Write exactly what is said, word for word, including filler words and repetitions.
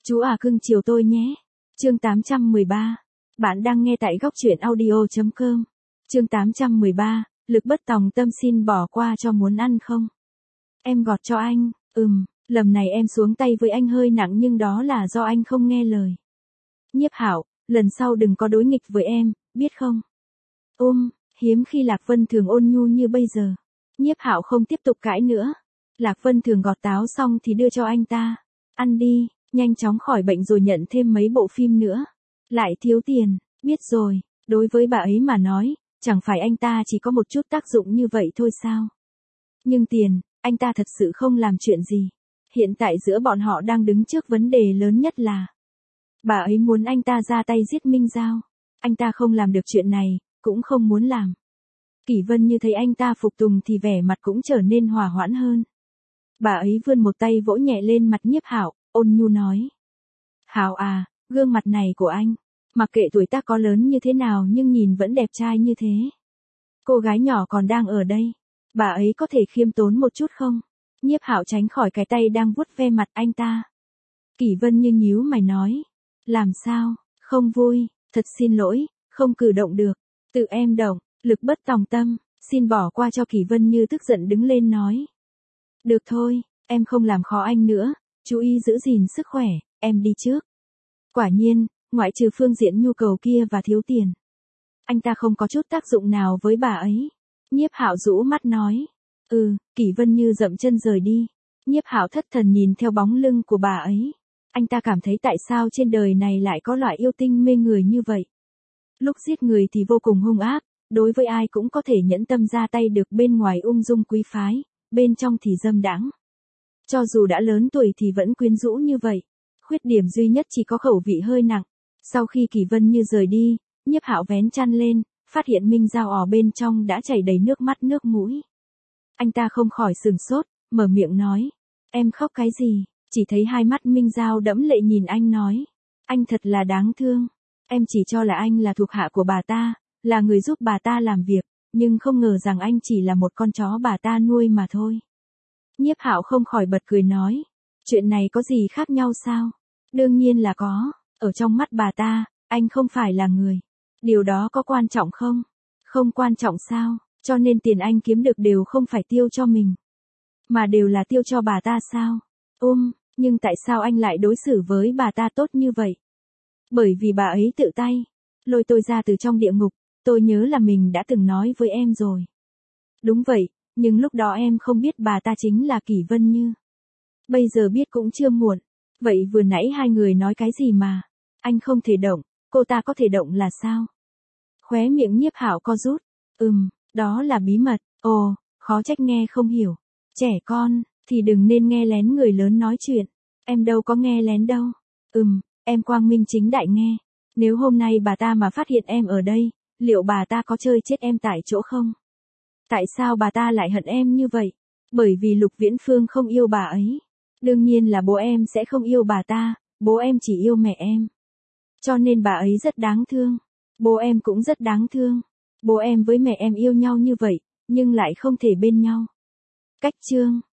Chú à cưng chiều tôi nhé. Chương tám trăm mười ba. Bạn đang nghe tại góc truyện audio chấm com. Chương tám trăm mười ba. Lực bất tòng tâm xin bỏ qua cho muốn ăn không? Em gọt cho anh, ừm, lần này em xuống tay với anh hơi nặng nhưng đó là do anh không nghe lời. Nhiếp Hạo, lần sau đừng có đối nghịch với em, biết không? Ôm, hiếm khi Lạc Vân Thường ôn nhu như bây giờ. Nhiếp Hạo không tiếp tục cãi nữa. Lạc Vân Thường gọt táo xong thì đưa cho anh ta. Ăn đi, nhanh chóng khỏi bệnh rồi nhận thêm mấy bộ phim nữa. Lại thiếu tiền, biết rồi, đối với bà ấy mà nói, chẳng phải anh ta chỉ có một chút tác dụng như vậy thôi sao? Nhưng tiền, anh ta thật sự không làm chuyện gì. Hiện tại giữa bọn họ đang đứng trước vấn đề lớn nhất là bà ấy muốn anh ta ra tay giết Minh Giao. Anh ta không làm được chuyện này, cũng không muốn làm. Kỷ Vân Như thấy anh ta phục tùng thì vẻ mặt cũng trở nên hòa hoãn hơn. Bà ấy vươn một tay vỗ nhẹ lên mặt Nhiếp Hạo, ôn nhu nói. Hạo à, gương mặt này của anh, mặc kệ tuổi tác có lớn như thế nào nhưng nhìn vẫn đẹp trai như thế. Cô gái nhỏ còn đang ở đây, bà ấy có thể khiêm tốn một chút không? Nhiếp Hạo tránh khỏi cái tay đang vuốt ve mặt anh ta. Kỷ Vân Như nhíu mày nói. Làm sao, không vui, thật xin lỗi, không cử động được, tự em động, lực bất tòng tâm, xin bỏ qua cho. Kỷ Vân Như tức giận đứng lên nói. Được thôi, em không làm khó anh nữa, chú ý giữ gìn sức khỏe, em đi trước. Quả nhiên, ngoại trừ phương diện nhu cầu kia và thiếu tiền, anh ta không có chút tác dụng nào với bà ấy. Nhiếp Hạo rũ mắt nói. Ừ, Kỷ Vân Như dậm chân rời đi. Nhiếp Hạo thất thần nhìn theo bóng lưng của bà ấy. Anh ta cảm thấy tại sao trên đời này lại có loại yêu tinh mê người như vậy. Lúc giết người thì vô cùng hung ác, đối với ai cũng có thể nhẫn tâm ra tay được, bên ngoài ung dung quý phái, bên trong thì dâm đãng. Cho dù đã lớn tuổi thì vẫn quyến rũ như vậy. Khuyết điểm duy nhất chỉ có khẩu vị hơi nặng. Sau khi Kỷ Vân Như rời đi, Nhiếp Hạo vén chăn lên, phát hiện Minh Giao ỏ bên trong đã chảy đầy nước mắt nước mũi. Anh ta không khỏi sửng sốt, mở miệng nói. Em khóc cái gì? Chỉ thấy hai mắt Minh Giao đẫm lệ nhìn anh nói. Anh thật là đáng thương. Em chỉ cho là anh là thuộc hạ của bà ta, là người giúp bà ta làm việc, nhưng không ngờ rằng anh chỉ là một con chó bà ta nuôi mà thôi. Nhiếp Hạo không khỏi bật cười nói. Chuyện này có gì khác nhau sao? Đương nhiên là có. Ở trong mắt bà ta, anh không phải là người. Điều đó có quan trọng không? Không quan trọng sao? Cho nên tiền anh kiếm được đều không phải tiêu cho mình, mà đều là tiêu cho bà ta sao? Ôm, nhưng tại sao anh lại đối xử với bà ta tốt như vậy? Bởi vì bà ấy tự tay lôi tôi ra từ trong địa ngục, tôi nhớ là mình đã từng nói với em rồi. Đúng vậy, nhưng lúc đó em không biết bà ta chính là Kỷ Vân Như. Bây giờ biết cũng chưa muộn. Vậy vừa nãy hai người nói cái gì mà anh không thể động, cô ta có thể động là sao? Khóe miệng Nhiếp Hạo co rút. Ừm, đó là bí mật. Ồ, khó trách nghe không hiểu. Trẻ con thì đừng nên nghe lén người lớn nói chuyện. Em đâu có nghe lén đâu. Ừm, em quang minh chính đại nghe. Nếu hôm nay bà ta mà phát hiện em ở đây, liệu bà ta có chơi chết em tại chỗ không? Tại sao bà ta lại hận em như vậy? Bởi vì Lục Viễn Phương không yêu bà ấy. Đương nhiên là bố em sẽ không yêu bà ta, bố em chỉ yêu mẹ em. Cho nên bà ấy rất đáng thương. Bố em cũng rất đáng thương. Bố em với mẹ em yêu nhau như vậy, nhưng lại không thể bên nhau. Cách chương.